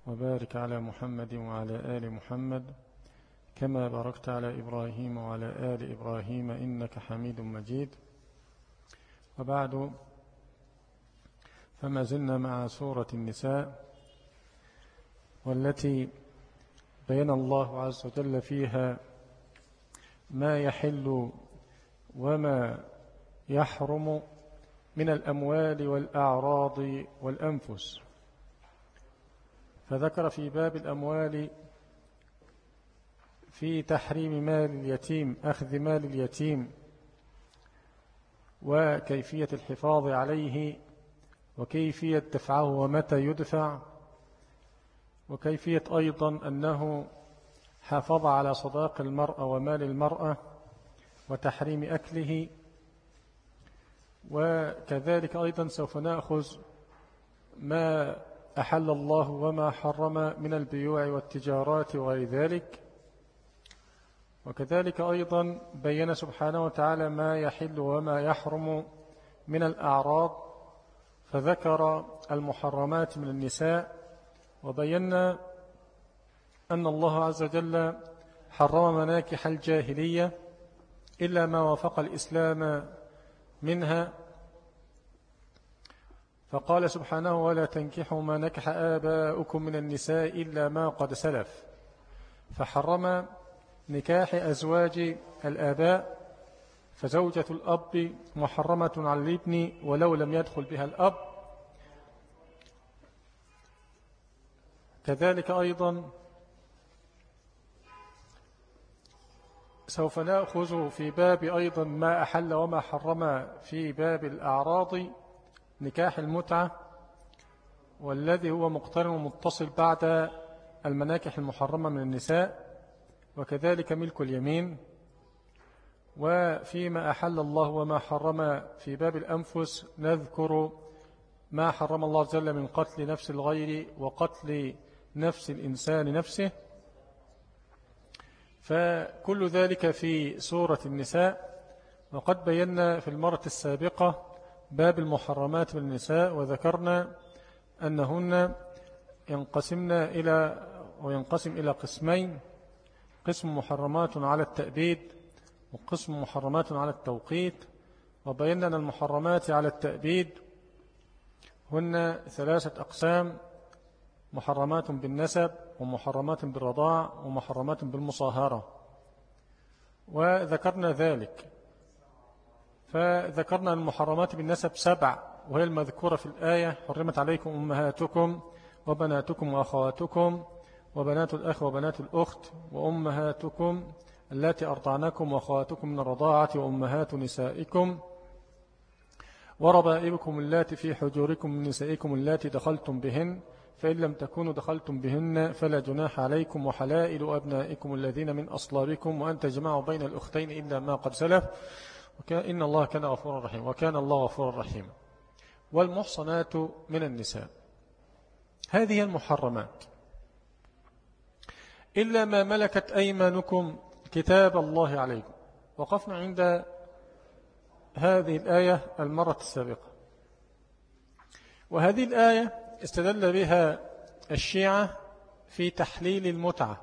وبارك على محمد وعلى آل محمد كما باركت على إبراهيم وعلى آل إبراهيم إنك حميد مجيد. وبعد، فما زلنا مع سورة النساء، والتي بين الله عز وجل فيها ما يحل وما يحرم من الأموال والأعراض والأنفس. فذكر في باب الأموال في تحريم مال اليتيم، أخذ مال اليتيم وكيفية الحفاظ عليه وكيفية دفعه ومتى يدفع، وكيفية أيضا أنه حافظ على صداق المرأة ومال المرأة وتحريم أكله. وكذلك أيضا سوف نأخذ ما أحل الله وما حرم من البيوع والتجارات وغير ذلك. وكذلك أيضا بين سبحانه وتعالى ما يحل وما يحرم من الأعراض، فذكر المحرمات من النساء، وبينا أن الله عز وجل حرم مناكح الجاهلية إلا ما وافق الإسلام منها، فقال سبحانه: ولا تنكحوا ما نكح آباؤكم من النساء إلا ما قد سلف. فحرم نكاح أزواج الآباء، فزوجة الأب محرمة على الابن ولو لم يدخل بها الأب. كذلك أيضا سوف نأخذ في باب أيضا ما أحل وما حرم في باب الأعراض نكاح المتعة، والذي هو مقترن ومتصل بعد المناكح المحرمة من النساء، وكذلك ملك اليمين. وفيما أحل الله وما حرم في باب الأنفس نذكر ما حرم الله عز وجل من قتل نفس الغير وقتل نفس الإنسان نفسه، فكل ذلك في سورة النساء. وقد بينا في المرة السابقة باب المحرمات من النساء، وذكرنا أنهن ينقسم إلى قسمين: قسم محرمات على التأبيد وقسم محرمات على التوقيت. وبينا أن المحرمات على التأبيد هن 3 أقسام: محرمات بالنسب ومحرمات بالرضاع ومحرمات بالمصاهرة، وذكرنا ذلك. فذكرنا أن المحرمات بالنسب 7، وهي المذكورة في الآية: حرمت عليكم أمهاتكم وبناتكم وأخواتكم وبنات الأخ وبنات الأخت وأمهاتكم التي أرضعنكم وأخواتكم من الرضاعة وأمهات نسائكم وربائبكم اللاتي في حجوركم من نسائكم اللاتي دخلتم بهن، فإن لم تكونوا دخلتم بهن فلا جناح عليكم، وحلائل أبنائكم الذين من أصلابكم، وأن تجمعوا بين الأختين إلا ما قد سلف، إن الله كان غفورا رحيما، وكان الله غفورا رحيما. والمحصنات من النساء، هذه المحرمات إلا ما ملكت أيمانكم كتاب الله عليكم. وقفنا عند هذه الآية المرة السابقة، وهذه الآية استدل بها الشيعة في تحليل المتعة،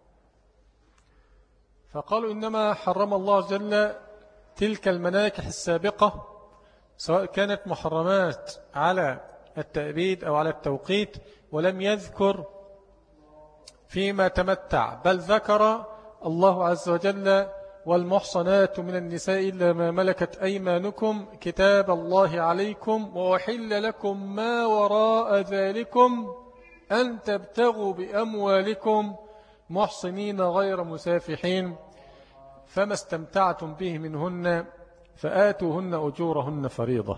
فقالوا إنما حرم الله عز وجل تلك المناكح السابقة سواء كانت محرمات على التأبيد أو على التوقيت، ولم يذكر فيما تمتع، بل ذكر الله عز وجل: والمحصنات من النساء إلا ما ملكت أيمانكم كتاب الله عليكم وأحل لكم ما وراء ذلكم أن تبتغوا بأموالكم محصنين غير مسافحين، فما استمتعتم به منهن فآتوهن أجورهن فريضة.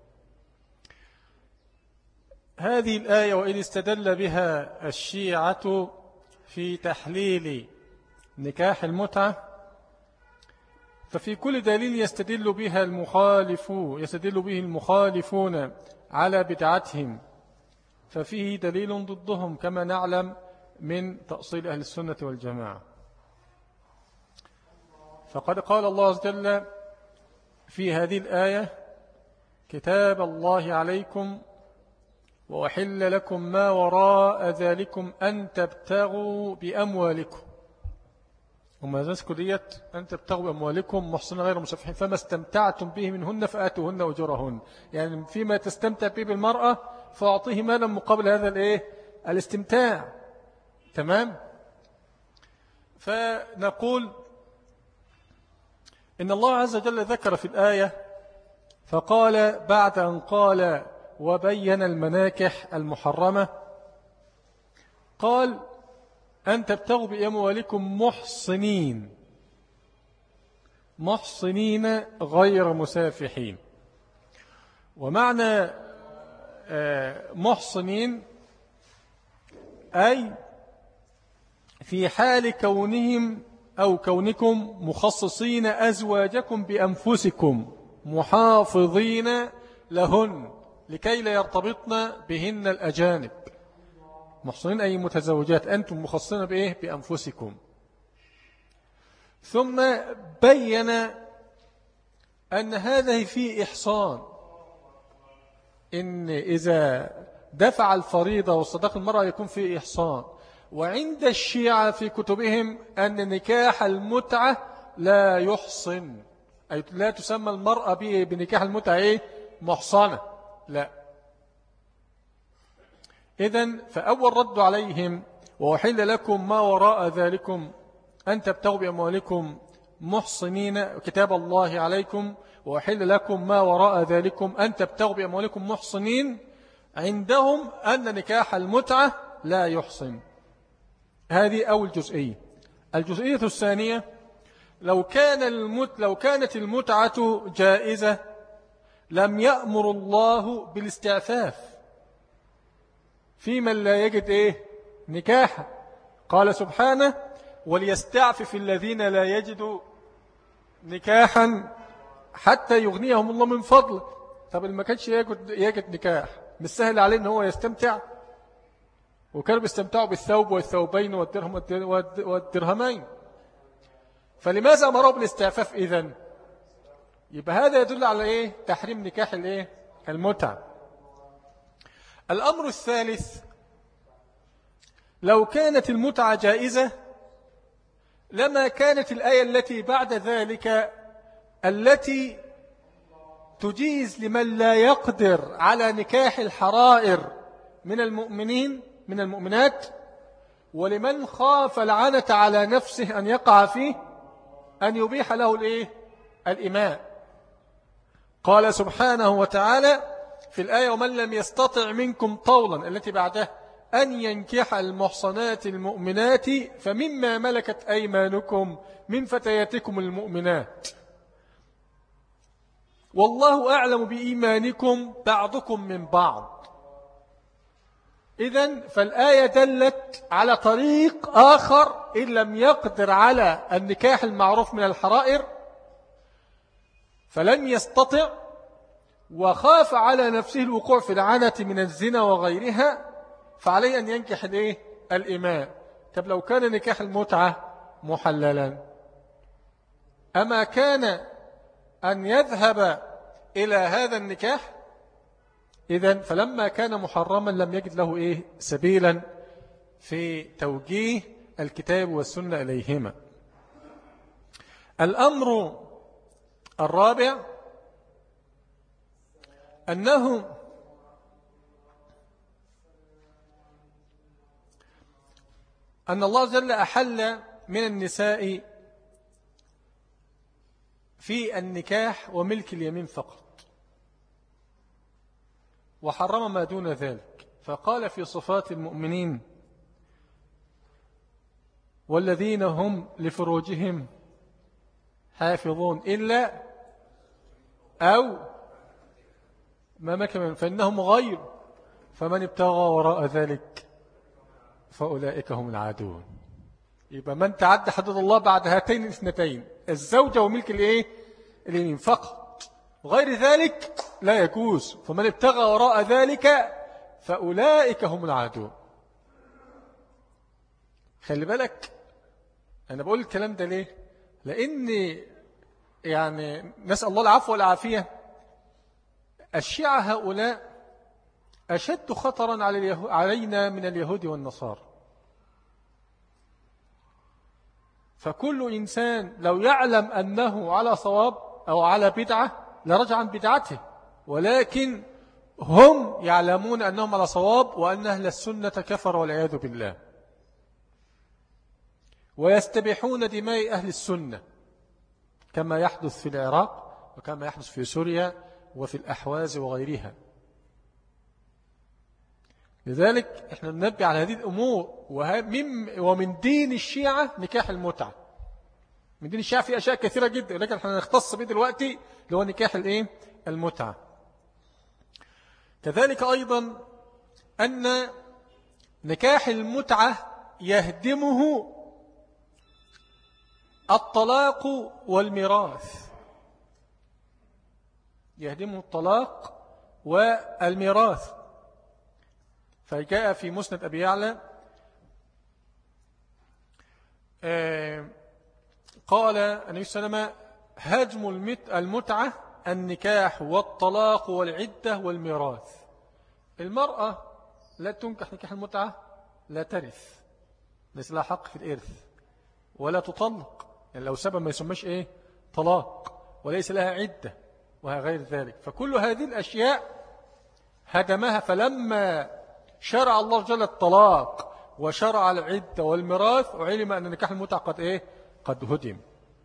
هذه الآية وإن استدل بها الشيعة في تحليل نكاح المتعة، ففي كل دليل يستدل به المخالفون على بدعتهم، ففيه دليل ضدهم كما نعلم من تأصيل أهل السنة والجماعة. فقد قال الله عز وجل في هذه الآية: كتاب الله عليكم وأحل لكم ما وراء ذلكم أن تبتغوا بأموالكم. وما ذلك ديت أن تبتغوا بأموالكم محصنين غير مسافحين، فما استمتعتم به منهن فآتوهن أجورهن. يعني فيما تستمتع به بالمرأة فأعطيه مالا مقابل هذا الاستمتاع. تمام. فنقول إن الله عز وجل ذكر في الآية فقال بعد أن قال وبين المناكح المحرمة قال أن تبتغوا بأموالكم محصنين غير مسافحين. ومعنى محصنين أي في حال كونهم أو كونكم مخصصين أزواجكم بأنفسكم محافظين لهن لكي لا يرتبطن بهن الأجانب. محصنين أي متزوجات، أنتم مخصصين بأنفسكم. ثم بين أن هذا فيه إحصان، إن إذا دفع الفريضة والصداق المرأة يكون فيه إحصان. وعند الشيعة في كتبهم أن نكاح المتعة لا يحصن، أي لا تسمى المرأة بنكاح المتعة محصنة، لا. إذن فأول رد عليهم وأحل لكم ما وراء ذلكم أن تبتغوا بأموالكم محصنين، كتاب الله عليكم وأحل لكم ما وراء ذلكم أن تبتغوا بأموالكم محصنين. عندهم أن نكاح المتعة لا يحصن. هذه أول جزئية. الجزئية الثانية لو كانت المتعة جائزة لم يأمر الله بالاستعفاف في من لا يجد نكاحا. قال سبحانه وليستعفف الذين لا يجدوا نكاحا حتى يغنيهم الله من فضله. طب اللي ما كانش يجد نكاح مش سهل عليه ان هو يستمتع؟ وكانوا بيستمتعوا بالثوب والثوبين والدرهمين، فلماذا أمروا بالاستعفاف إذن؟ يبقى هذا يدل على تحريم نكاح المتعة. الأمر الثالث لو كانت المتعة جائزة لما كانت الآية التي بعد ذلك التي تجيز لمن لا يقدر على نكاح الحرائر من المؤمنات ولمن خاف العنة على نفسه أن يقع فيه أن يبيح له الإماء. قال سبحانه وتعالى في الآية ومن لم يستطع منكم طولا التي بعدها أن ينكح المحصنات المؤمنات فمما ملكت أيمانكم من فتياتكم المؤمنات والله أعلم بإيمانكم بعضكم من بعض. إذن فالآية دلت على طريق آخر إن لم يقدر على النكاح المعروف من الحرائر فلم يستطع وخاف على نفسه الوقوع في العنة من الزنا وغيرها فعليه أن ينكح الإماء. طب لو كان نكاح المتعة محللا أما كان أن يذهب إلى هذا النكاح؟ إذن فلما كان محرما لم يجد له سبيلا في توجيه الكتاب والسنة إليهما. الأمر الرابع أن الله جل أحل من النساء في النكاح وملك اليمين فقط وحرم ما دون ذلك. فقال في صفات المؤمنين والذين هم لفروجهم حافظون إلا أو ما مكن فإنهم غير فمن ابتغى وراء ذلك فأولئك هم العادون. يبقى من تعدى حدود الله بعد هاتين الاثنتين الزوجة وملك اليمين فقط وغير ذلك لا يجوز. فمن ابتغى وراء ذلك فأولئك هم العادون. خلي بالك أنا بقول الكلام ده ليه؟ لأن نسأل الله العفو والعافية. الشيعة هؤلاء أشد خطرا علينا من اليهود والنصارى. فكل إنسان لو يعلم أنه على صواب أو على بدعة لرجع عن بدعته، ولكن هم يعلمون أنهم على صواب وأن أهل السنة كفر والعياذ بالله، ويستبيحون دماء أهل السنة كما يحدث في العراق وكما يحدث في سوريا وفي الأحواز وغيرها. لذلك احنا ننبه على هذه الأمور. ومن دين الشيعة نكاح المتعة. من دين الشيعة في أشياء كثيرة جدا، لكن احنا نختص به دلوقتي اللي هو نكاح المتعة. كذلك أيضا أن نكاح المتعة يهدمه الطلاق والميراث. يهدمه الطلاق والميراث. فجاء في مسند أبي يعلى قال النبي صلى الله عليه وسلم: هدم المتعة النكاح والطلاق والعدة والميراث. المرأة لا تنكح نكاح المتعة، لا ترث، ليس لها حق في الإرث، ولا تطلق، يعني لو سبب ما يسمىش طلاق، وليس لها عدة وغير ذلك. فكل هذه الأشياء هدمها. فلما شرع الله جل الطلاق وشرع العدة والميراث وعلم أن نكاح المتعة قد هدم.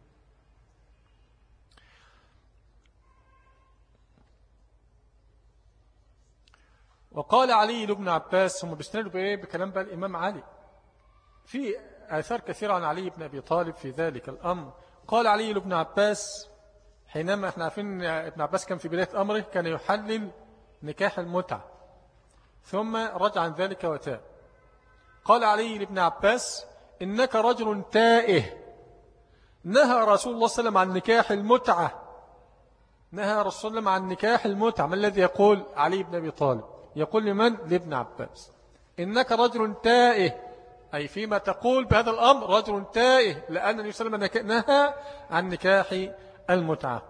وقال علي بن عباس، هم بيستندوا بكلام بقى الإمام علي، في آثار كثيرة عن علي بن أبي طالب في ذلك الأمر. قال علي بن عباس حينما احنا عارفين ابن عباس كان في بداية أمره كان يحلل نكاح المتعة ثم رجع عن ذلك وتاب. قال علي بن عباس: إنك رجل تائه، نهى رسول الله صلى الله عليه وسلم عن نكاح المتعة، نهى رسول الله صلى الله عليه وسلم عن نكاح المتعة. ما الذي يقول علي بن أبي طالب؟ يقول لمن؟ لابن عباس: إنك رجل تائه، أي فيما تقول بهذا الأمر رجل تائه، لأن النبي صلى الله عليه وسلم نهى عن نكاح المتعة.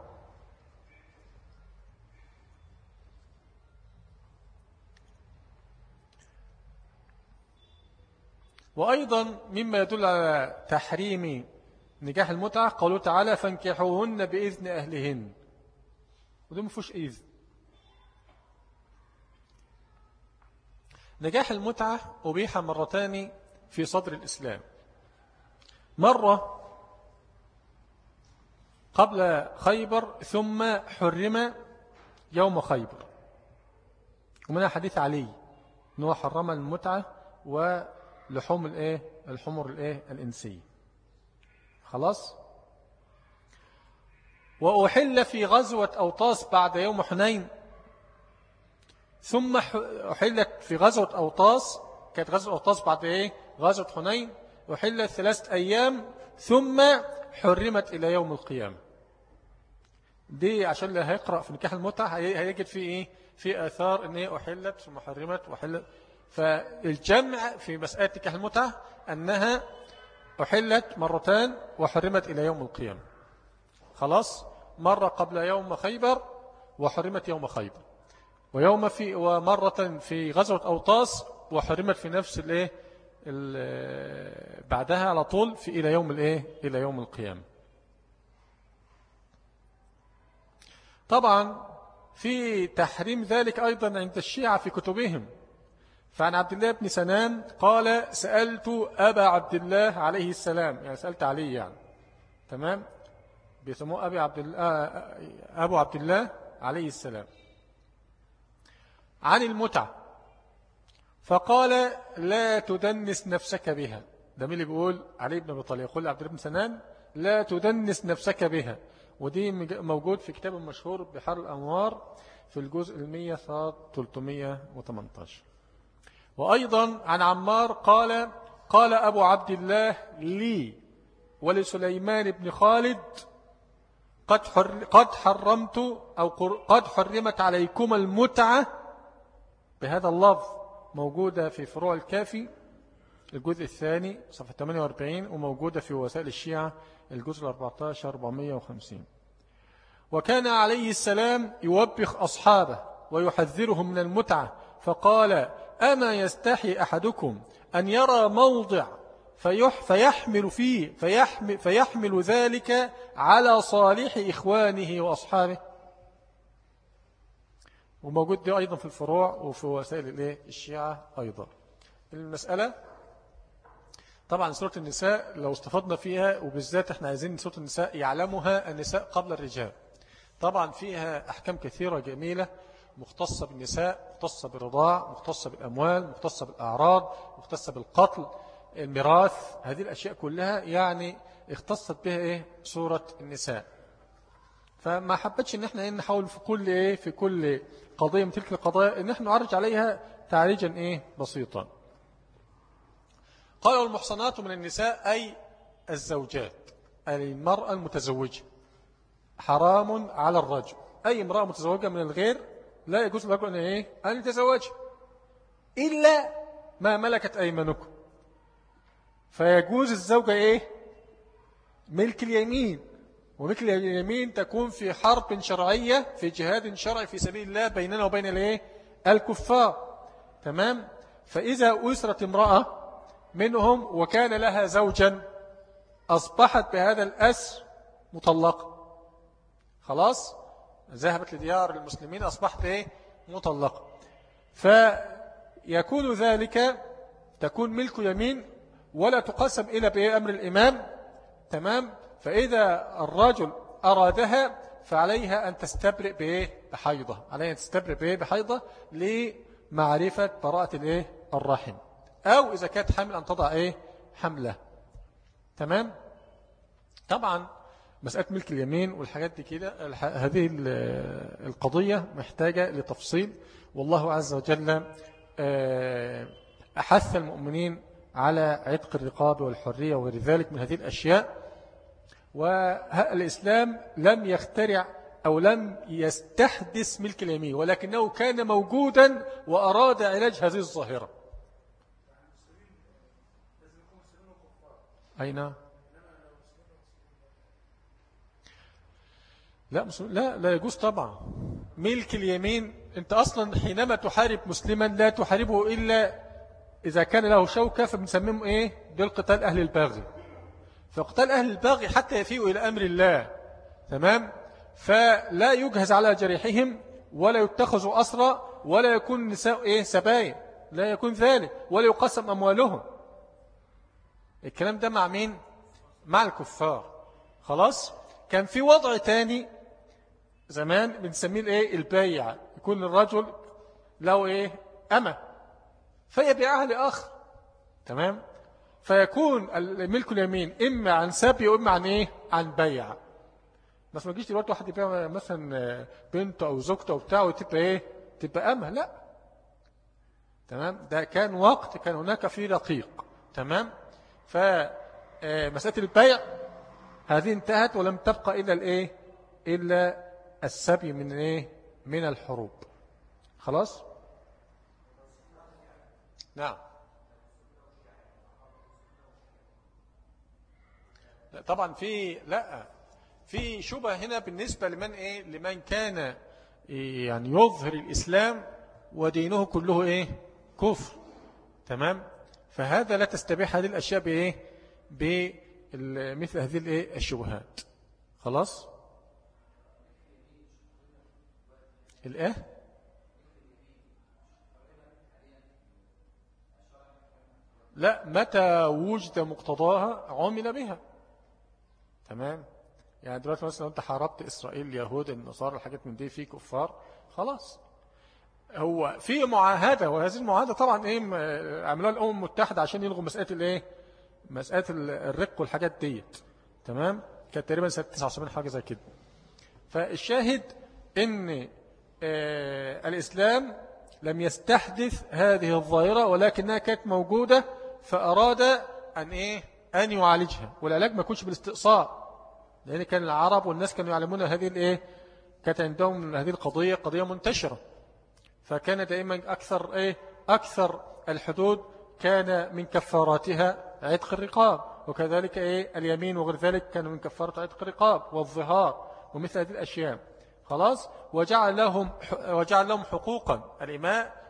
وأيضا مما يدل على تحريم نكاح المتعة قوله تعالى: فانكحوهن بإذن أهلهن، وده ما فيهوش إذن. نكاح المتعة أبيح مرتان في صدر الإسلام، مرة قبل خيبر ثم حرم يوم خيبر، ومنها حديث علي أنه حرم المتعة ولحوم الحمر الإنسية. خلاص. وأحل في غزوة أوطاس بعد يوم حنين، ثم أحلت في غزوة أوطاس، كانت غزوة أوطاس بعد غزوة حنين، أحلت 3 أيام ثم حرمت إلى يوم القيامة. دي عشان اللي هيقرأ في نكاح المتعة هيجد فيه في آثار أن هي أحلت ثم حرمت وحلت. فالجمع في مسألة نكاح المتعة أنها أحلت مرتان وحرمت إلى يوم القيامة. خلاص. مرة قبل يوم خيبر وحرمت يوم خيبر، ومرة في غزوة أوطاس وحرمت في نفس بعدها على طول في إلى يوم القيامة. طبعا في تحريم ذلك أيضا عند الشيعة في كتبهم. فعن عبد الله بن سنان قال: سألت أبا عبد الله عليه السلام، يعني سألت عليه يعني، تمام، بيسموه أبو عبد الله عليه السلام، عن المتعة، فقال: لا تدنس نفسك بها. ده مين اللي بيقول؟ علي بن أبي طالب يقول لعبد الله بن سنان: لا تدنس نفسك بها. ودي موجود في كتاب مشهور بحر الأنوار في الجزء 100 صاد 318. وأيضا عن عمار قال: قال أبو عبد الله ولسليمان بن خالد: قد حرمت أو قد حرمت عليكم المتعة، بهذا اللفظ، موجودة في فروع الكافي الجزء الثاني صفحة 48، وموجودة في وسائل الشيعة الجزء 14 450. وكان عليه السلام يوبخ أصحابه ويحذرهم من المتعة فقال: أما يستحي أحدكم أن يرى موضع فيحمل فيه فيحمل ذلك على صالح إخوانه وأصحابه. وموجود دي أيضا في الفروع وفي وسائل الشيعة أيضا. المسألة طبعا سورة النساء لو استفدنا فيها، وبالذات احنا عايزين سورة النساء يعلمها النساء قبل الرجال. طبعا فيها أحكام كثيرة جميلة مختصة بالنساء، مختصة بالرضاع، مختصة بالأموال، مختصة بالأعراض، مختصة بالقتل، الميراث. هذه الأشياء كلها يعني اختصت بها سورة النساء. فما حبتش ان احنا نحاول في كل قضية من تلك القضايا ان احنا نعرج عليها تعريجا بسيطا. قال: والمحصنات من النساء أي الزوجات، أي المرأة المتزوجة، حرام على الرجل. أي امرأة متزوجة من الغير لا يجوز لكم أن يتزوج إلا ما ملكت أيمانكم. فيجوز الزوجة ملك اليمين، وملك اليمين تكون في حرب شرعية، في جهاد شرعي في سبيل الله بيننا وبين الكفار. تمام. فإذا أسرت امرأة منهم وكان لها زوجا أصبحت بهذا الأسر مطلقة، خلاص ذهبت لديار المسلمين، أصبحت مطلقة. فيكون ذلك تكون ملك يمين ولا تقسم إلا بأمر الإمام. تمام. فإذا الرجل أرادها فعليها أن تستبرئ بحيضة، عليها أن تستبرئ بحيضة لمعرفة براءة الرحم، أو إذا كانت حامل أن تضع حملة. تمام. طبعا مسألة ملك اليمين والحاجات دي كده، هذه القضية محتاجة لتفصيل، والله عز وجل أحث المؤمنين على عتق الرقاب والحرية وغير ذلك من هذه الأشياء. والإسلام لم يخترع أو لم يستحدث ملك اليمين، ولكنه كان موجودا وأراد علاج هذه الظاهرة. أين؟ لا يجوز طبعا ملك اليمين. أنت أصلا حينما تحارب مسلما لا تحاربه إلا إذا كان له شوكة، فبنسميهم دول قتال أهل الباغي. فقتال أهل الباغي حتى يفيئوا إلى أمر الله. تمام. فلا يجهز على جريحهم ولا يتخذوا أسرى ولا يكون النساء سبايا، لا يكون ذلك، ولا يقسم أموالهم. الكلام ده مع مين؟ مع الكفار. خلاص. كان في وضع تاني زمان بنسميه البيع، يكون الرجل له أمة فيبيعها لآخر. تمام. فيكون الملك اليمين إما عن سبي وإما عن بيع. بس ما تجيش دلوقتي واحد يبيع مثلا بنته أو زوجته وبتاعه وتبقى تبقى أمة، لا. تمام. ده كان وقت كان هناك فيه رقيق. تمام. فمسألة البيع هذه انتهت ولم تبقى إلا إلا السبي من الحروب. خلاص. نعم. لا طبعا في شبهة هنا بالنسبة لمن كان يعني يظهر الإسلام ودينه كله كفر. تمام. فهذا لا تستبيح هذه الأشياء بمثل هذه الشبهات. خلاص. لا، متى وجد مقتضاها عمل بها. تمام. يعني دلوقتي مثلا انت حاربت إسرائيل، اليهود، النصارى، الحاجات من دي في كفار، خلاص. هو في معاهدة، وهذه المعاهدة طبعا عملوها الأمم المتحدة عشان يلغوا مسألة مسألة الرق والحاجات ديت. تمام. كانت تقريبا سنة 79 حاجة زي كده. فالشاهد ان الإسلام لم يستحدث هذه الظاهرة، ولكنها كانت موجودة، فأراد أن يعالجها. والعلاج ما يكونش بالاستئصال، لأن كان العرب والناس كانوا يعلمون هذه كانت عندهم هذه القضية قضية منتشرة. فكان دائما أكثر الحدود كان من كفاراتها عتق الرقاب، وكذلك اليمين وغير ذلك كان من كفارة عتق الرقاب والظهار ومثل هذه الأشياء. خلاص. وجعل لهم حقوقا. الإماء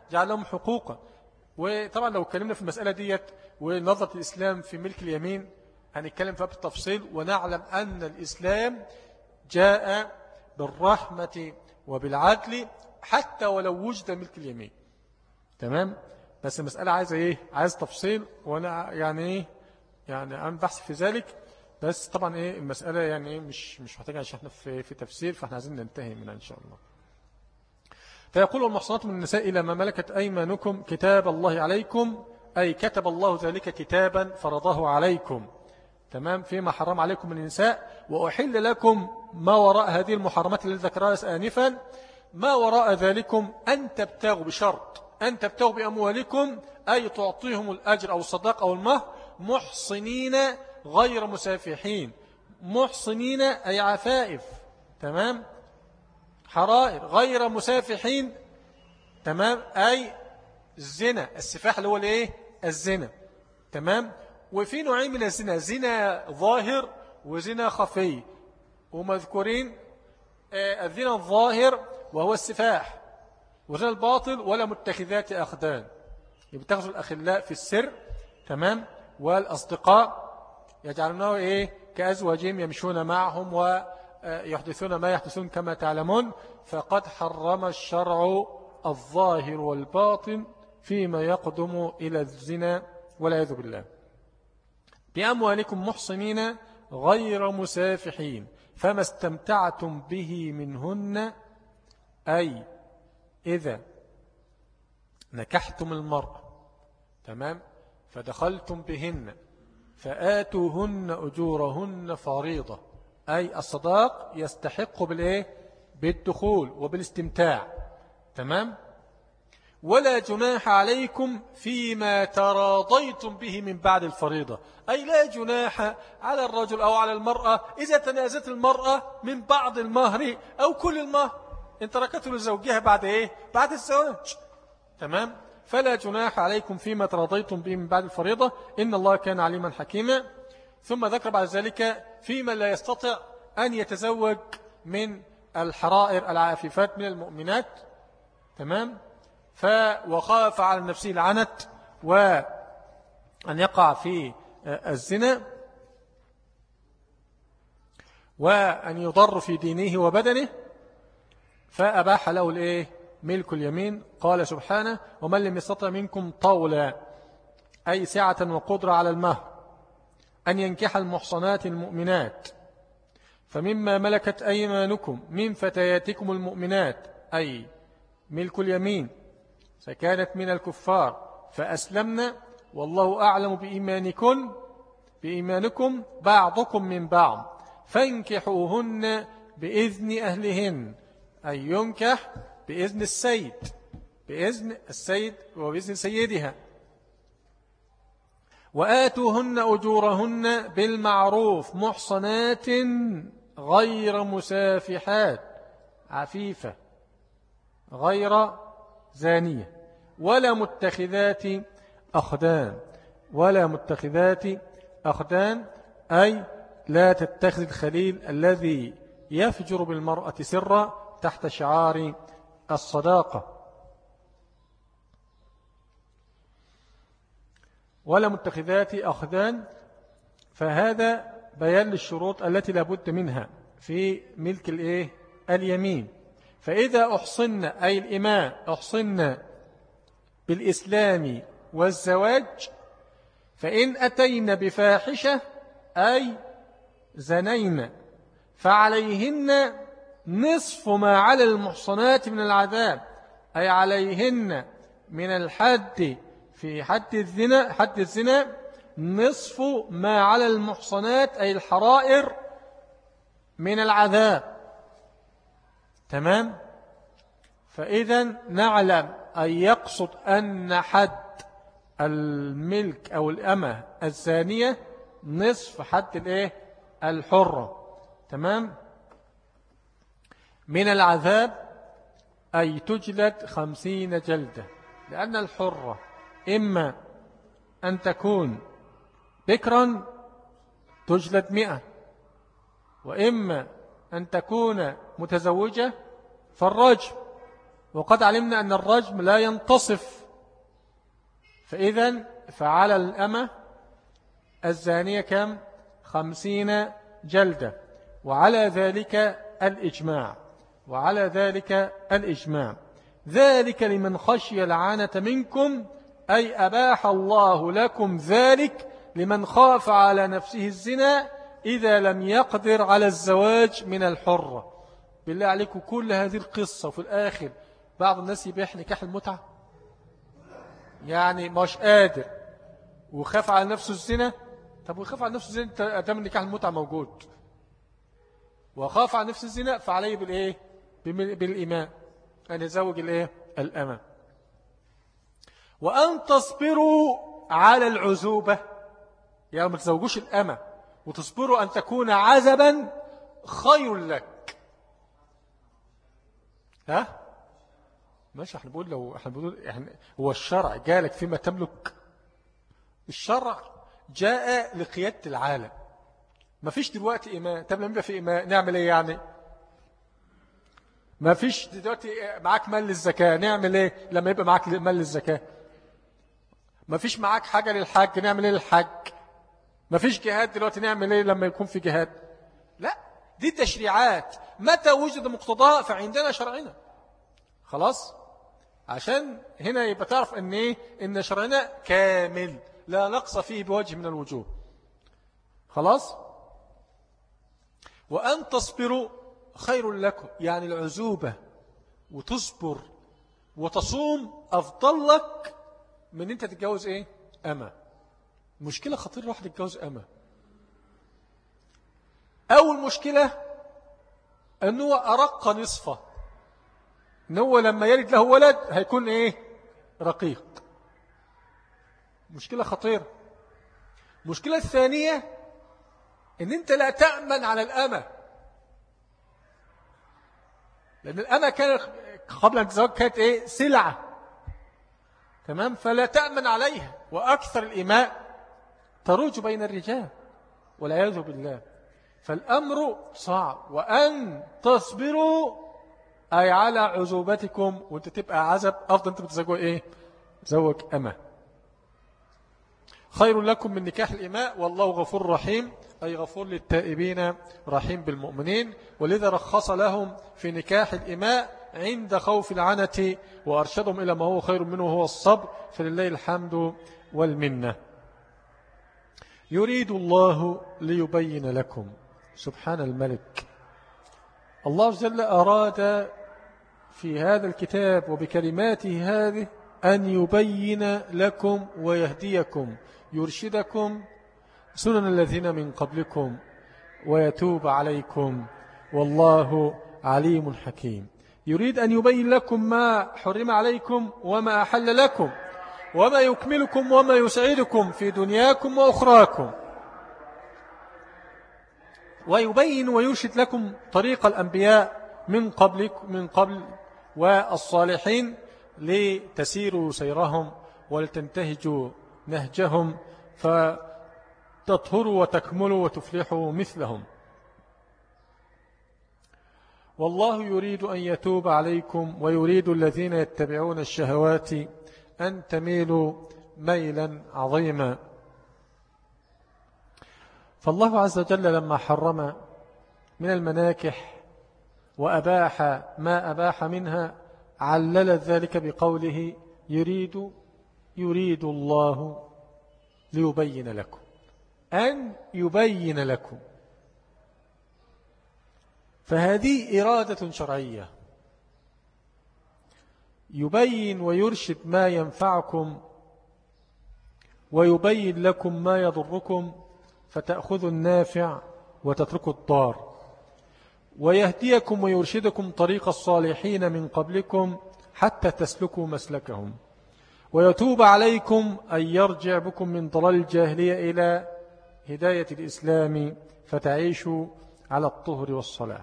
جعل لهم حقوقا. وطبعا لو اتكلمنا في المسألة ديت ونظرة الإسلام في ملك اليمين هنتكلم فيها بالتفصيل، ونعلم أن الإسلام جاء بالرحمة وبالعدل حتى ولو وجد ملك اليمين. تمام. بس المسألة عايزة إيه؟ عايز تفصيل، وأنا يعني إيه يعني أنا بحث في ذلك. بس طبعا إيه المسألة يعني إيه مش محتاجة عشان إحنا في تفسير، فإحنا عايزين ننتهي منها إن شاء الله. فيقول المحصنات من النساء إلى ما ملكت أيمانكم كتاب الله عليكم، أي كتب الله ذلك كتابا فرضه عليكم. تمام. فيما حرم عليكم من النساء، وأحل لكم ما وراء هذه المحرمات التي ذكرها آنفا. ما وراء ذلكم أن تبتغوا، بشرط أن تبتغوا بأموالكم، أي تعطيهم الأجر أو الصداق أو المهر، محصنين غير مسافحين. محصنين أي عفائف. تمام. حرائر غير مسافحين. تمام. أي الزنا، السفاح اللي هو الايه الزنا. تمام. وفي نوعين من الزنا، زنا ظاهر وزنا خفي، ومذكورين الزنا الظاهر وهو السفاح، وزنا الباطل ولا متخذات أخدان، يبتغزوا الأخلاء في السر. تمام. والأصدقاء يجعلونه إيه كأزواجهم يمشون معهم ويحدثون ما يحدثون كما تعلمون. فقد حرم الشرع الظاهر والباطن فيما يقدم إلى الزنا والعياذ بالله. بأموالكم محصنين غير مسافحين، فما استمتعتم به منهن، أي إذا نكحتم المرأة تمام فدخلتم بهن فآتوهن أجورهن فريضة، أي الصداق يستحق بالدخول وبالاستمتاع. تمام. ولا جناح عليكم فيما تراضيتم به من بعد الفريضة، أي لا جناح على الرجل أو على المرأة إذا تنازلت المرأة من بعض المهر أو كل المهر إن تركته لزوجها بعد الزواج. تمام. فلا جناح عليكم فيما تراضيتم به من بعد الفريضة، إن الله كان عليما حكيما. ثم ذكر بعد ذلك فيما لا يستطيع أن يتزوج من الحرائر العاففات من المؤمنات. تمام. وخاف على نفسه العنت وأن يقع في الزنا وأن يضر في دينه وبدنه، فأباح له ملك اليمين. قال سبحانه: ومن لم يستطع منكم طولا، أي سعة وقدرة على المهر، أن ينكح المحصنات المؤمنات فمما ملكت أيمانكم من فتياتكم المؤمنات، أي ملك اليمين، فكانت من الكفار فأسلمنا والله أعلم بإيمانكم بعضكم من بعض، فانكحوهن بإذن أهلهن، أي ينكح بإذن السيد وبإذن سيدها. وآتوهن أجورهن بالمعروف محصنات غير مسافحات، عفيفة غير زانية، ولا متخذات أخدان، أي لا تتخذ الخليل الذي يفجر بالمرأة سرا تحت شعار الصداقة. ولا متخذات أخدان، فهذا بيان للشروط التي لابد منها في ملك اليمين. فإذا أحصن، أي الإماء أحصن بالإسلام والزواج، فإن أتين بفاحشة أي زنين فعليهن نصف ما على المحصنات من العذاب، أي عليهن من الحد في حد الزنا نصف ما على المحصنات أي الحرائر من العذاب. تمام. فإذا نعلم أن يقصد أن حد الملك أو الأمة الزانية نصف حد الحرة. تمام. من العذاب أي تجلد 50 جلدة، لأن الحرة إما أن تكون بكرا تجلد 100، وإما أن تكون متزوجة فالرجم. وقد علمنا أن الرجم لا ينتصف، فإذن فعلى الأمة الزانية كم؟ 50 جلدة، وعلى ذلك الإجماع، وعلى ذلك الإجماع. ذلك لمن خشي العنة منكم، أي أباح الله لكم ذلك لمن خاف على نفسه الزنا إذا لم يقدر على الزواج من الحرة. بالله عليكم كل هذه القصة وفي الآخر بعض الناس يبيح نكاح المتعة، يعني مش قادر وخاف على نفسه الزنا. طب وخاف على نفسه الزنا أدام النكاح المتعة موجود، وخاف على نفسه الزنا فعليه بالإيه؟ بالإيمان أن يزوج الإيه؟ الأمة. وأن تصبروا على العزوبة، يعني ما تزوجوش الأمة وتصبروا أن تكون عزبا خير لك. ها؟ ماشي، احنا بنقول يعني هو الشرع جالك فيما تملك. الشرع جاء لقيادة العالم. ما فيش دلوقتي إيمان. طب لما يبقى في إيمان نعمل إيه يعني؟ ما فيش دلوقتي معاك مال للزكاة نعمل إيه لما يبقى معاك مال للزكاة؟ ما فيش معاك حاجة للحج نعمل إيه للحج؟ ما فيش جهاد دلوقتي نعمل إيه لما يكون في جهاد؟ لا، دي تشريعات متى وجد مقتضاء فعندنا شرعنا. خلاص، عشان هنا يبقى تعرف ان ايه، ان شرعنا كامل لا نقص فيه بوجه من الوجوه. خلاص. وأن تصبروا خير لكم، يعني العزوبة وتصبر وتصوم أفضل لك من انت تتجوز ايه؟ أما. مشكلة خطيرة واحد يتجوز أما. أول مشكلة أنه أرق نصفه، أنه لما يلد له ولد هيكون ايه؟ رقيق. مشكلة خطيرة. المشكلة الثانية ان انت لا تأمن على الأمة، لأن الأمة كانت قبل أن تتزوج كانت ايه؟ سلعة. تمام، فلا تأمن عليها، وأكثر الإماء تروج بين الرجال والعياذ بالله. فالأمر صعب. وأن تصبروا أي على عزوبتكم، وانت تبقى عزب أفضل انت بتزوج ايه؟ تزوج أمة. خير لكم من نكاح الإماء والله غفور رحيم، أي غفور للتائبين رحيم بالمؤمنين. ولذا رخص لهم في نكاح الإماء عند خوف العنة وأرشدهم إلى ما هو خير منه وهو الصبر، فلله الحمد والمنة. يريد الله ليبين لكم. سبحان الملك. الله جل أراد في هذا الكتاب وبكلماته هذه أن يبين لكم ويهديكم، يرشدكم سنن الذين من قبلكم ويتوب عليكم، والله عليم حكيم. يريد أن يبين لكم ما حرم عليكم وما أحل لكم، وما يكملكم وما يسعدكم في دنياكم وأخراكم، ويبين ويرشد لكم طريق الأنبياء من قبل والصالحين لتسيروا سيرهم ولتنتهجوا نهجهم فتطهروا وتكملوا وتفلحوا مثلهم. والله يريد أن يتوب عليكم ويريد الذين يتبعون الشهوات أن تميلوا ميلا عظيما. فالله عز وجل لما حرم من المناكح وأباح ما أباح منها علل ذلك بقوله يريد الله ليبين لكم، أن يبين لكم. فهذه إرادة شرعية، يبين ويرشد ما ينفعكم ويبين لكم ما يضركم فتأخذوا النافع وتتركوا الضار، ويهديكم ويرشدكم طريق الصالحين من قبلكم حتى تسلكوا مسلكهم، ويتوب عليكم أن يرجع بكم من ضلال الجاهلية إلى هداية الإسلام فتعيشوا على الطهر والصلاة.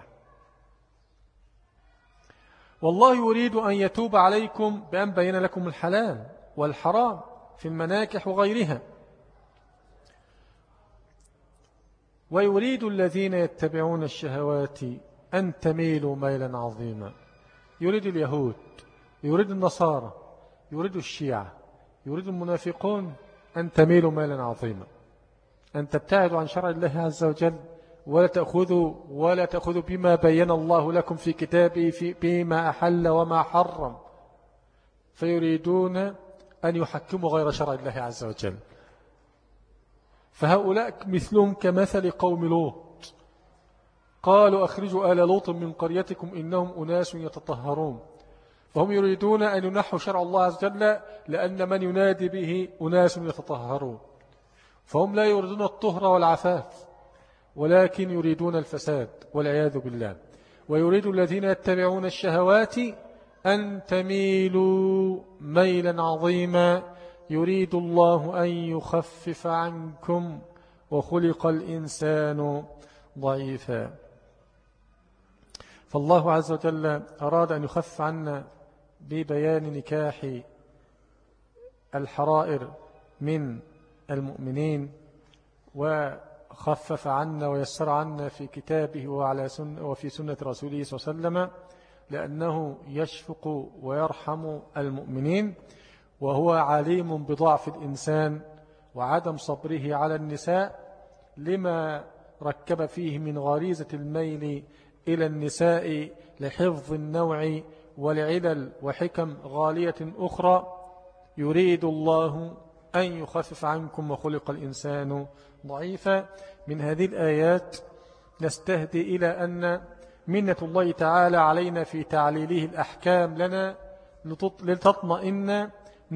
والله يريد أن يتوب عليكم بأن بين لكم الحلال والحرام في المناكح وغيرها، ويريد الذين يتبعون الشهوات أن تميلوا ميلا عظيما. يريد اليهود يريد النصارى، يريد الشيعة، يريد المنافقون أن تميلوا ميلا عظيما، أن تبتعدوا عن شرع الله عز وجل، ولا تأخذوا بما بين الله لكم في كتابه بما أحل وما حرم، فيريدون أن يحكموا غير شرع الله عز وجل. فهؤلاء مثلهم كمثل قوم لوط، قالوا أخرجوا آل لوط من قريتكم إنهم أناس يتطهرون. فهم يريدون أن ينحوا شرع الله عز وجل لأن من ينادي به أناس يتطهرون، فهم لا يريدون الطهر والعفاف، ولكن يريدون الفساد والعياذ بالله. ويريد الذين يتبعون الشهوات أن تميلوا ميلا عظيما، يريد الله أن يخفف عنكم وخلق الإنسان ضعيفا. فالله عز وجل أراد أن يخفف عنا ببيان نكاح الحرائر من المؤمنين، وخفف عنا ويسر عنا في كتابه وفي سنة رسوله صلى الله عليه وسلم، لأنه يشفق ويرحم المؤمنين، وهو عليم بضعف الإنسان وعدم صبره على النساء، لما ركب فيه من غريزة الميل إلى النساء لحفظ النوع ولعلل وحكم غالية أخرى. يريد الله أن يخفف عنكم وخلق الإنسان ضعيفا. من هذه الآيات نستهدي إلى أن منة الله تعالى علينا في تعليله الأحكام لنا لتطمئن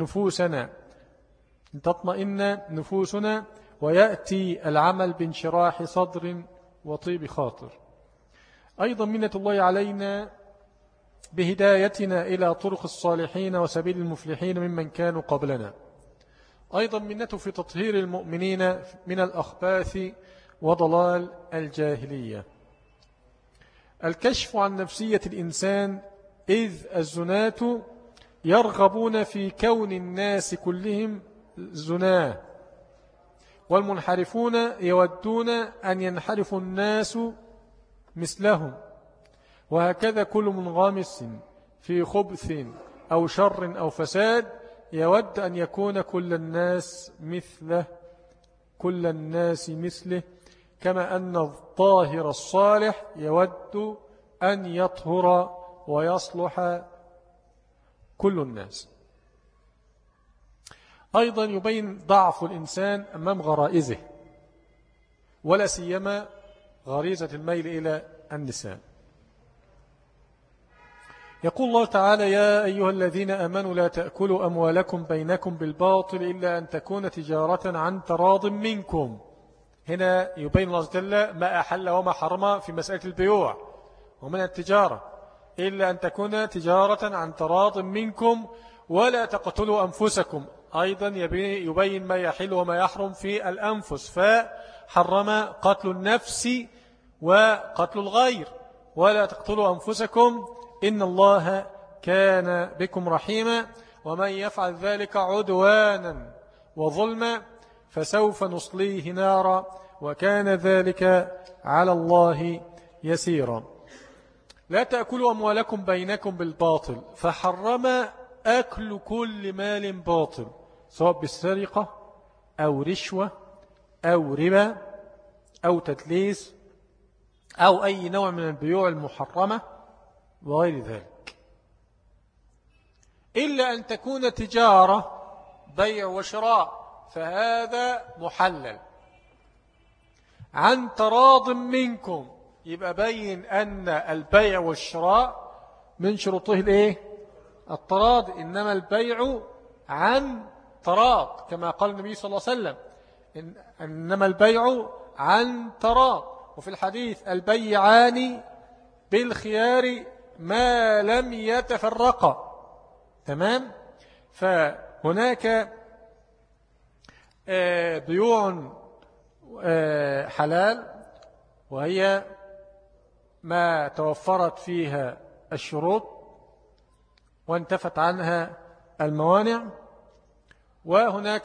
نفوسنا، ويأتي العمل بانشراح صدر وطيب خاطر. أيضا منة الله علينا بهدايتنا إلى طرق الصالحين وسبيل المفلحين ممن كانوا قبلنا. أيضا منته في تطهير المؤمنين من الأخباث وضلال الجاهلية. الكشف عن نفسية الإنسان، إذ الزناة يرغبون في كون الناس كلهم زناه، والمنحرفون يودون أن ينحرف الناس مثلهم، وهكذا كل منغمس في خبث أو شر أو فساد يود أن يكون كل الناس مثله، كما أن الطاهر الصالح يود أن يطهر ويصلح كل الناس. أيضا يبين ضعف الإنسان أمام غرائزه، ولا سيما غريزة الميل إلى النساء. يقول الله تعالى: يا أيها الذين آمنوا لا تأكلوا أموالكم بينكم بالباطل إلا أن تكون تجارة عن تراض منكم. هنا يبين الله جل ما أحل وما حرم في مسألة البيوع ومن التجارة، إلا أن تكون تجارة عن تراض منكم ولا تقتلوا أنفسكم. أيضا يبين ما يحل وما يحرم في الأنفس، فحرم قتل النفس وقتل الغير. ولا تقتلوا أنفسكم إن الله كان بكم رحيما، ومن يفعل ذلك عدوانا وظلما فسوف نصليه نارا وكان ذلك على الله يسيرا. لا تأكلوا أموالكم بينكم بالباطل، فحرم أكل كل مال باطل، سواء بالسرقة أو رشوة أو ربا أو تدليس أو أي نوع من البيوع المحرمة وغير ذلك، إلا أن تكون تجارة بيع وشراء، فهذا محلل عن تراض منكم. يبقى بين أن البيع والشراء من شروطه التراض، إنما البيع عن تراض، كما قال النبي صلى الله عليه وسلم: إنما البيع عن تراض. وفي الحديث: البيعان بالخيار ما لم يتفرقا. تمام؟ فهناك بيوع حلال، وهي ما توفرت فيها الشروط وانتفت عنها الموانع، وهناك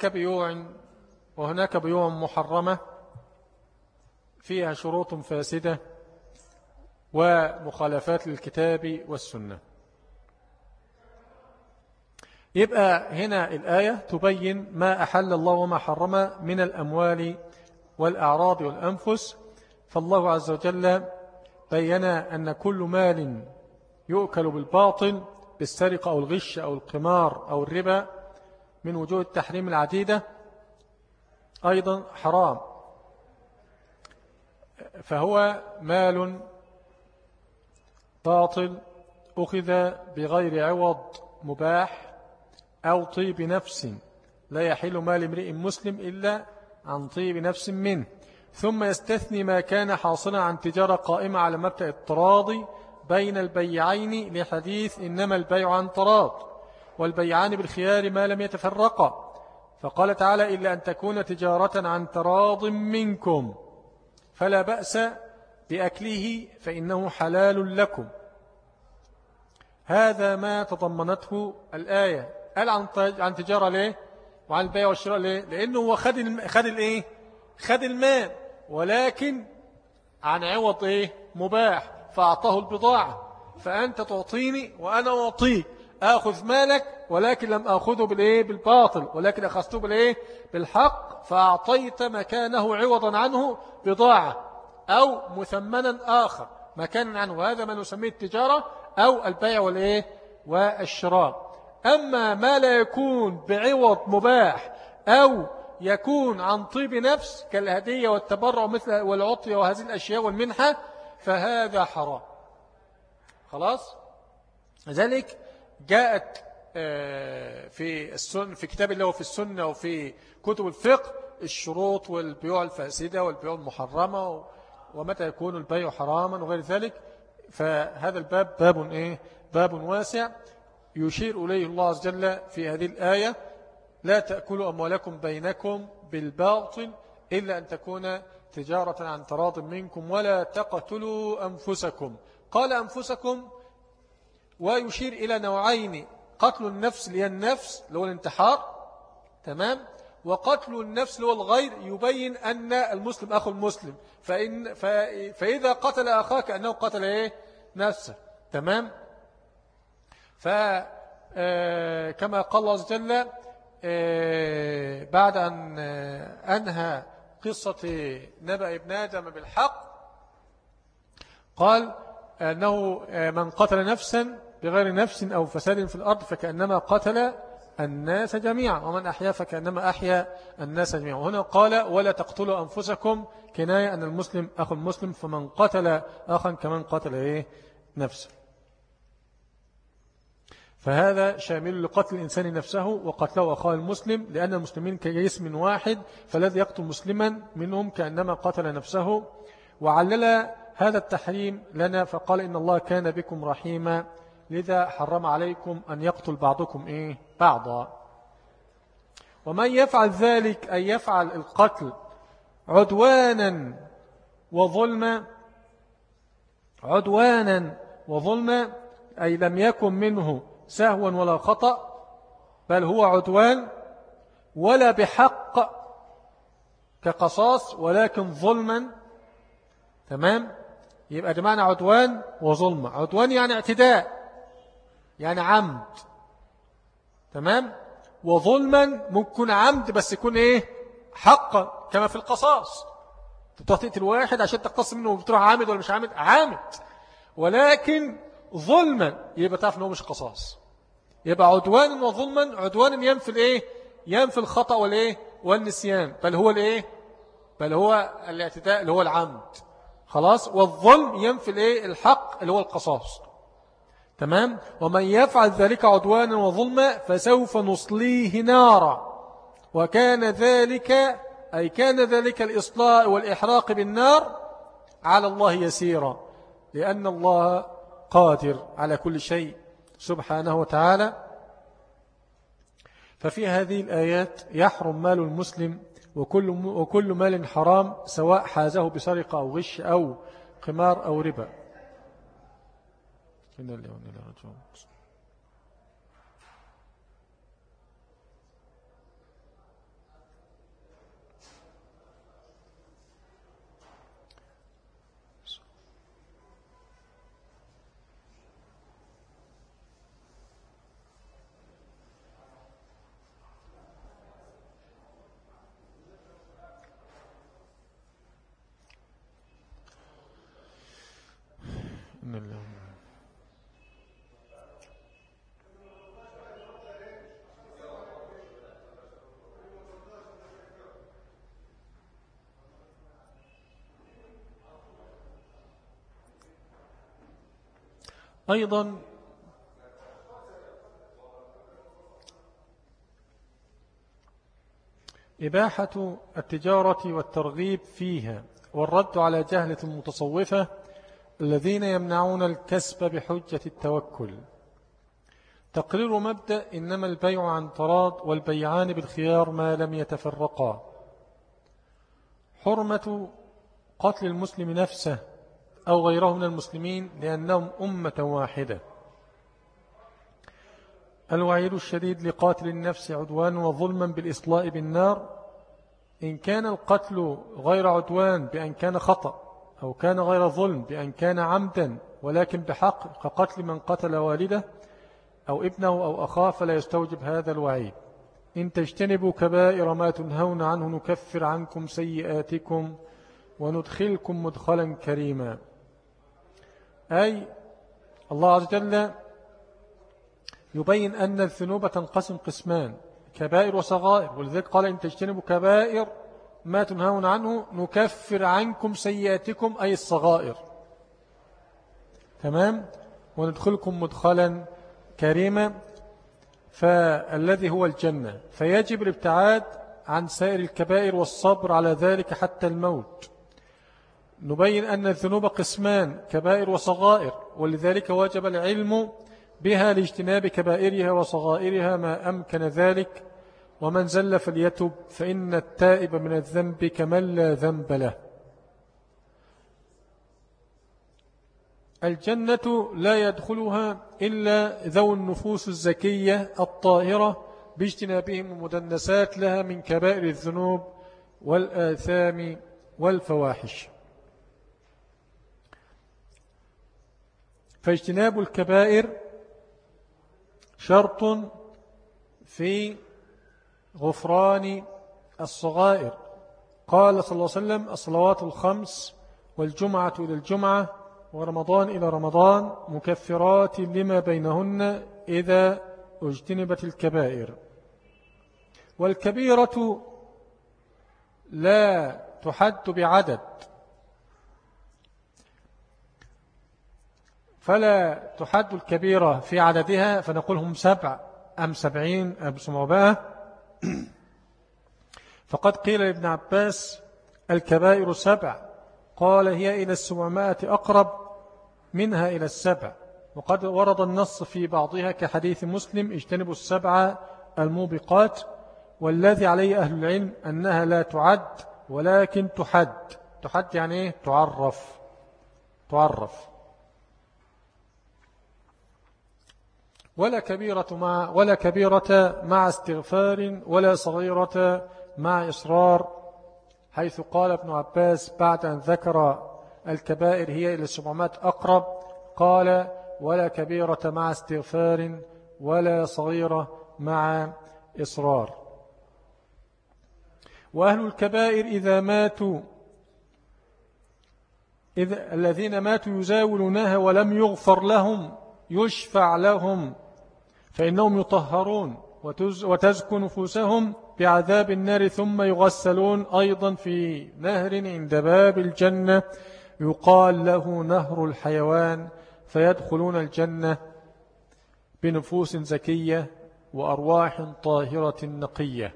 بيوع محرمة فيها شروط فاسدة ومخالفات للكتاب والسنة. يبقى هنا الآية تبين ما أحل الله وما حرم من الأموال والأعراض والأنفس. فالله عز وجل بين أن كل مال يؤكل بالباطل بالسرقة أو الغش أو القمار أو الربا من وجوه التحريم العديدة أيضا حرام، فهو مال باطل أخذ بغير عوض مباح أو طيب نفس، لا يحل مال امرئ مسلم إلا عن طيب نفس منه. ثم يستثني ما كان حاصلا عن تجارة قائمة على مبدأ التراضي بين البيعين لحديث إنما البيع عن تراض والبيعان بالخيار ما لم يتفرقا، فقال تعالى إلا أن تكون تجارة عن تراض منكم فلا بأس بأكله فإنه حلال لكم. هذا ما تضمنته الآية. قال عن تجارة ليه وعن البيع والشراء ليه؟ لأنه هو خد المال ولكن عن عوض مباح، فأعطاه البضاعة. فأنت تعطيني وأنا أعطيك، أخذ مالك ولكن لم أخذه بالباطل، ولكن أخذته بالحق، فأعطيت مكانه عوضا عنه بضاعة أو مثمنا آخر مكانا عنه. هذا ما نسميه التجارة أو البيع والشراء. أما ما لا يكون بعوض مباح أو يكون عن طيب نفس كالهدية والتبرع مثل والعطية وهذه الأشياء والمنحة فهذا حرام. خلاص. ذلك جاءت في كتاب الله وفي السنة وفي كتب الفقه الشروط والبيوع الفاسدة والبيوع المحرمة ومتى يكون البيع حراما وغير ذلك. فهذا الباب باب واسع يشير إليه الله عز وجل في هذه الآية: لا تأكلوا أموالكم بينكم بالباطل إلا أن تكون تجارة عن تراض منكم ولا تقتلوا أنفسكم. قال أنفسكم ويشير إلى نوعين: قتل النفس اللي هي النفس اللي هو الانتحار، تمام، وقتل النفس اللي هو الغير، يبين أن المسلم أخو المسلم، فإذا قتل أخاك كأنه قتل نفسه، تمام. فكما قال الله عز وجل بعد أن أنهى قصة نبأ ابن آدم بالحق قال أنه من قتل نفسا بغير نفس أو فساد في الأرض فكأنما قتل الناس جميعا ومن أحيا فكأنما أحيا الناس جميعا. وهنا قال ولا تقتلوا أنفسكم كناية أن المسلم أخو المسلم، فمن قتل أخا كمن قتل نفسه. فهذا شامل لقتل الإنسان نفسه وقتله أخاه المسلم، لأن المسلمين كجسم واحد، فالذي يقتل مسلما منهم كأنما قتل نفسه. وعلل هذا التحريم لنا فقال إن الله كان بكم رحيما لذا حرم عليكم أن يقتل بعضكم بعضا. ومن يفعل ذلك أي يفعل القتل عدوانا وظلما أي لم يكن منه سهوا ولا خطأ بل هو عدوان ولا بحق كقصاص ولكن ظلما، تمام. يبقى ده معنى عدوان وظلم. عدوان يعني اعتداء يعني عمد، تمام. وظلما ممكن عمد بس يكون حقا كما في القصاص، تقتل الواحد عشان تقتص منه وبتروح عامد ولا مش عامد، ولكن ظلما يبقى تعرف انه مش قصاص. يبقى عدوان وظلما. عدوان ينفي الخطأ والنسيان، بل هو الاعتداء اللي هو العمد، خلاص. والظلم ينفي الحق اللي هو القصاص، تمام. ومن يفعل ذلك عدوانا وظلما فسوف نصليه نارا وكان ذلك كان ذلك الإصلاء والإحراق بالنار على الله يسيرا، لأن الله قادر على كل شيء سبحانه وتعالى. ففي هذه الآيات يحرم مال المسلم وكل مال حرام سواء حازه بسرقة أو غش أو قمار أو ربا. إن الله وإنا إليه راجعون. أيضا إباحة التجارة والترغيب فيها والرد على جهلة المتصوفة الذين يمنعون الكسب بحجة التوكل. تقرير مبدأ إنما البيع عن تراض والبيعان بالخيار ما لم يتفرقا. حرمة قتل المسلم نفسه أو غيره من المسلمين لأنهم أمة واحدة. الوعيد الشديد لقاتل النفس عدوان وظلما بالإصلاء بالنار، إن كان القتل غير عدوان بأن كان خطأ، أو كان غير ظلم بأن كان عمدا ولكن بحق كقتل من قتل والده أو ابنه أو أخاه، فلا يستوجب هذا الوعيد. إن تجتنبوا كبائر ما تنهون عنه نكفر عنكم سيئاتكم وندخلكم مدخلا كريما. أي الله عز وجل يبين أن الذنوب تنقسم قسمان، كبائر وصغائر، ولذلك قال إن تجتنبوا كبائر ما تنهون عنه نكفر عنكم سيئاتكم أي الصغائر، تمام، وندخلكم مدخلا كريما، فالذي هو الجنة. فيجب الابتعاد عن سائر الكبائر والصبر على ذلك حتى الموت. نبين أن الذنوب قسمان، كبائر وصغائر، ولذلك وجب العلم بها لاجتناب كبائرها وصغائرها ما أمكن ذلك. ومن زل فليتب فإن التائب من الذنب كمن لا ذنب له. الجنة لا يدخلها إلا ذو النفوس الزكية الطاهرة باجتنابهم المدنسات لها من كبائر الذنوب والآثام والفواحش. فاجتناب الكبائر شرط في غفران الصغائر. قال صلى الله عليه وسلم الصلوات الخمس والجمعة إلى الجمعة ورمضان إلى رمضان مكفرات لما بينهن إذا اجتنبت الكبائر. والكبيرة لا تحد بعدد، فلا تحد الكبيرة في عددها فنقول هم 7 أم 70 أم 700. فقد قيل لابن عباس الكبائر 7، قال هي إلى 700 أقرب منها إلى 7. وقد ورد النص في بعضها كحديث مسلم اجتنبوا 7 الموبقات، والذي عليه أهل العلم أنها لا تعد ولكن تحد. تحد يعني إيه؟ تعرف. ولا كبيرة مع استغفار ولا صغيرة مع إصرار، حيث قال ابن عباس بعد أن ذكر الكبائر هي إلى 700 أقرب، قال ولا كبيرة مع استغفار ولا صغيرة مع إصرار. وأهل الكبائر الذين ماتوا يزاولونها ولم يغفر لهم يشفع لهم فإنهم يطهرون وتزكو نفوسهم بعذاب النار، ثم يغسلون أيضا في نهر عند باب الجنة يقال له نهر الحيوان، فيدخلون الجنة بنفوس زكية وأرواح طاهرة نقية.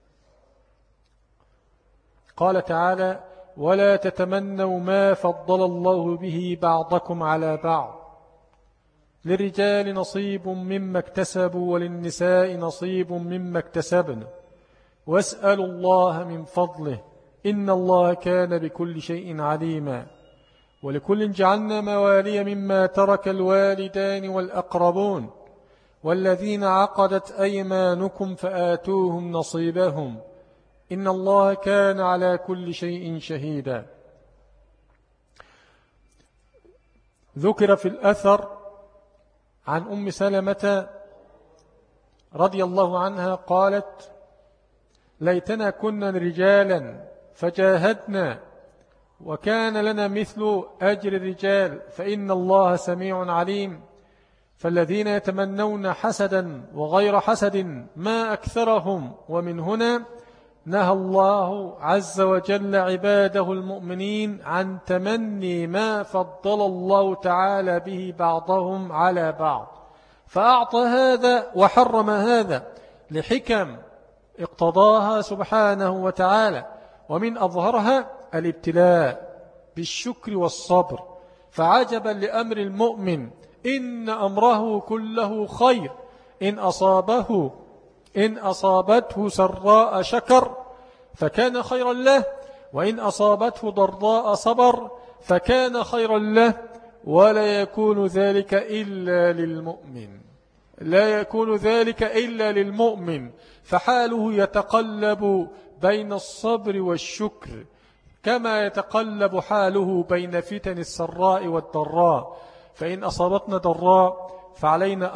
قال تعالى ولا تتمنوا ما فضل الله به بعضكم على بعض، للرجال نصيب مما اكتسبوا وللنساء نصيب مما اكتسبن واسألوا الله من فضله إن الله كان بكل شيء عليما. ولكل جعلنا موالي مما ترك الوالدان والأقربون والذين عقدت أيمانكم فآتوهم نصيبهم إن الله كان على كل شيء شهيدا. ذكر في الأثر عن أم سلمة رضي الله عنها قالت ليتنا كنا رجالا فجاهدنا وكان لنا مثل أجر الرجال فإن الله سميع عليم. فالذين يتمنون حسدا وغير حسد ما أكثرهم. ومن هنا نهى الله عز وجل عباده المؤمنين عن تمني ما فضل الله تعالى به بعضهم على بعض، فأعطى هذا وحرم هذا لحكم اقتضاها سبحانه وتعالى، ومن أظهرها الابتلاء بالشكر والصبر. فعجبا لأمر المؤمن إن أمره كله خير، إن أصابته سراء شكر فكان خيرا له، وإن أصابته ضراء صبر فكان خيرا له. ولا يكون ذلك إلا للمؤمن، فحاله يتقلب بين الصبر والشكر كما يتقلب حاله بين فتن السراء والضراء. فإن أصابتنا ضراء فعلينا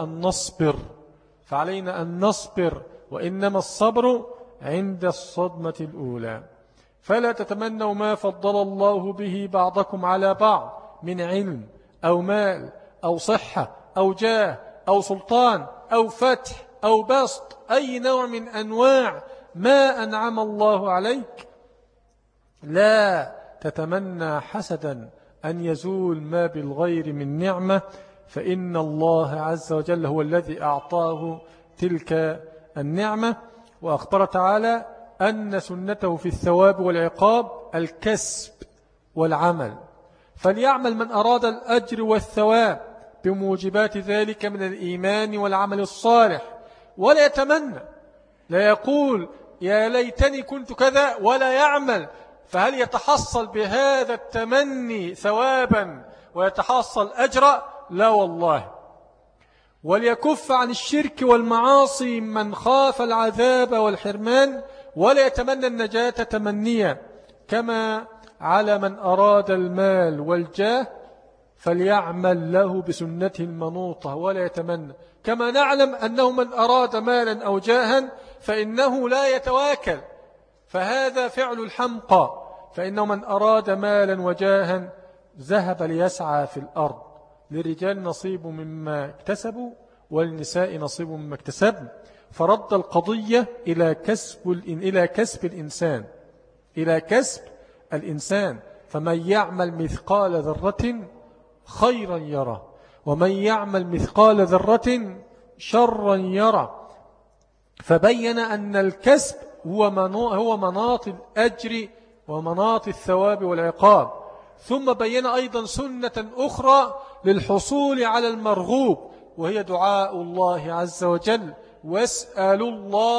أن نصبر، وإنما الصبر عند الصدمة الأولى. فلا تتمنوا ما فضل الله به بعضكم على بعض من علم أو مال أو صحة أو جاه أو سلطان أو فتح أو بسط، أي نوع من أنواع ما أنعم الله عليك. لا تتمنى حسدا أن يزول ما بالغير من نعمة، فإن الله عز وجل هو الذي أعطاه تلك النعمة. وأخبر تعالى أن سنته في الثواب والعقاب الكسب والعمل، فليعمل من أراد الأجر والثواب بموجبات ذلك من الإيمان والعمل الصالح، ولا يتمنى، لا يقول يا ليتني كنت كذا ولا يعمل، فهل يتحصل بهذا التمني ثوابا ويتحصل أجرا؟ لا والله. وليكف عن الشرك والمعاصي من خاف العذاب والحرمان، ولا يتمنى النجاة تمنيا. كما على من أراد المال والجاه فليعمل له بسنته المنوطة ولا يتمنى. كما نعلم أنه من أراد مالا أو جاها فإنه لا يتواكل، فهذا فعل الحمقى. فإنه من أراد مالا وجاها ذهب ليسعى في الأرض. للرجال نصيب مما اكتسبوا والنساء نصيب مما اكتسبن، فرد القضية إلى كسب الإنسان. فمن يعمل مثقال ذرة خيرا يرى، ومن يعمل مثقال ذرة شرا يرى. فبين أن الكسب هو مناط الأجر ومناط الثواب والعقاب. ثم بين أيضا سنة أخرى للحصول على المرغوب، وهي دعاء الله عز وجل: واسألوا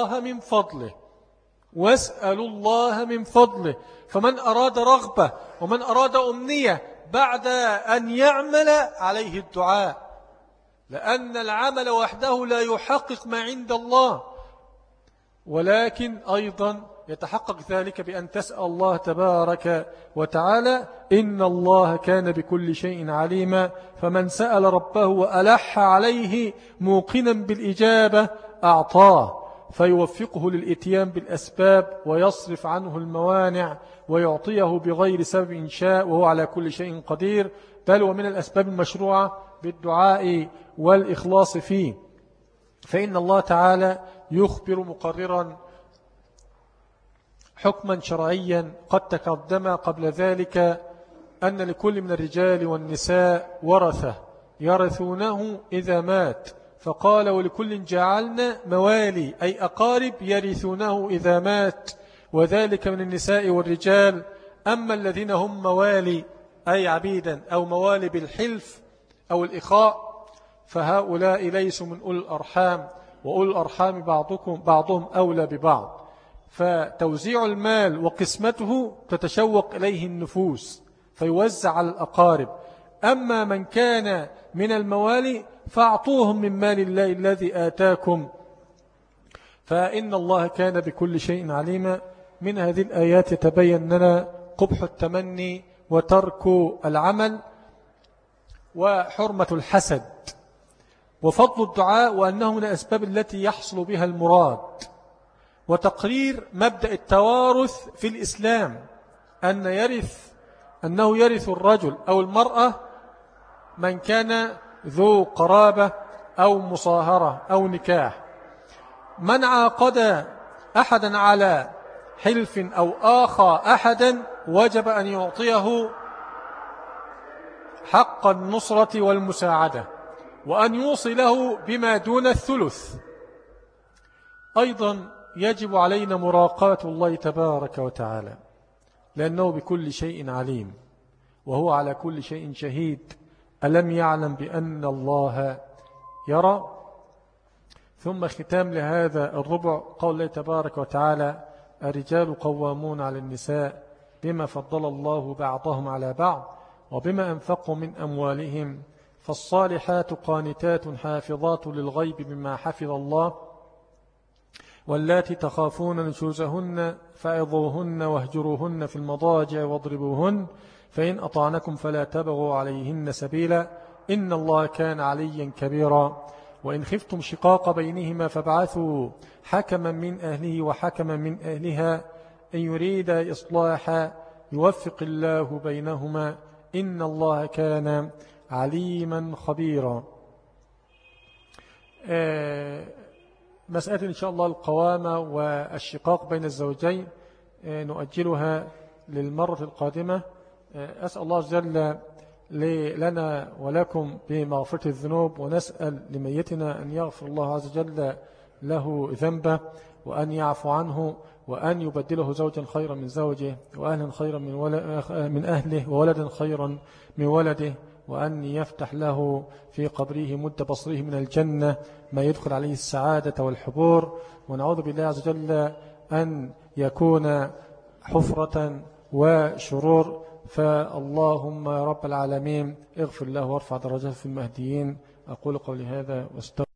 الله من فضله. فمن أراد رغبة ومن أراد أمنية بعد أن يعمل عليه الدعاء، لأن العمل وحده لا يحقق ما عند الله، ولكن أيضا يتحقق ذلك بأن تسأل الله تبارك وتعالى. إن الله كان بكل شيء عليما. فمن سأل ربه وألح عليه موقنا بالإجابة أعطاه، فيوفقه للإتيان بالأسباب ويصرف عنه الموانع ويعطيه بغير سبب إن شاء، وهو على كل شيء قدير. بل ومن الأسباب المشروعة بالدعاء والإخلاص فيه. فإن الله تعالى يخبر مقررا حكما شرعيا قد تقدم قبل ذلك أن لكل من الرجال والنساء ورثة يرثونه إذا مات، فقال: ولكل جعلنا موالي، أي أقارب يرثونه إذا مات، وذلك من النساء والرجال. أما الذين هم موالي أي عبيدا أو موالي بالحلف أو الإخاء فهؤلاء ليسوا من أولي الأرحام، وأولي الأرحام بعضهم أولى ببعض. فتوزيع المال وقسمته تتشوق إليه النفوس فيوزع على الأقارب. أما من كان من الموالي فأعطوهم من مال الله الذي آتاكم، فإن الله كان بكل شيء عليما. من هذه الآيات يتبين لنا قبح التمني وترك العمل وحرمة الحسد وفضل الدعاء، وأنه من الأسباب التي يحصل بها المراد. وتقرير مبدأ التوارث في الإسلام أنه يرث الرجل أو المرأة من كان ذو قرابة أو مصاهرة أو نكاح. من عاقد أحدا على حلف أو آخى أحدا وجب أن يعطيه حق النصرة والمساعدة، وأن يوصله بما دون الثلث. أيضا يجب علينا مراقبة الله تبارك وتعالى، لأنه بكل شيء عليم وهو على كل شيء شهيد. ألم يعلم بأن الله يرى؟ ثم ختام لهذا الربع قول الله تبارك وتعالى: الرجال قوامون على النساء بما فضل الله بعضهم على بعض وبما أنفقوا من أموالهم، فالصالحات قانتات حافظات للغيب بما حفظ الله، واللاتي تخافون نشوزهن فعظوهن واهجروهن في المضاجع واضربوهن، فإن أطعنكم فلا تبغوا عليهن سبيلا إن الله كان عليا كبيرا. وإن خفتم شقاق بينهما فابعثوا حكما من أهله وحكما من أهلها إن يريد إصلاحا يوفق الله بينهما إن الله كان عليما خبيرا. مسألة إن شاء الله القوامة والشقاق بين الزوجين نؤجلها للمرة القادمة. أسأل الله جل لنا ولكم بمغفرة الذنوب، ونسأل لميتنا أن يغفر الله عز وجل له ذنبه وأن يعفو عنه وأن يبدله زوجا خيرا من زوجه وأهلا خيرا من أهله وولدا خيرا من ولده، وأن يفتح له في قبره مد بصره من الجنة ما يدخل عليه السعادة والحبور. ونعوذ بالله عز وجل أن يكون حفرة وشرور. فاللهم رب العالمين اغفر له وارفع درجته في المهديين. أقول قولي هذا واستغفر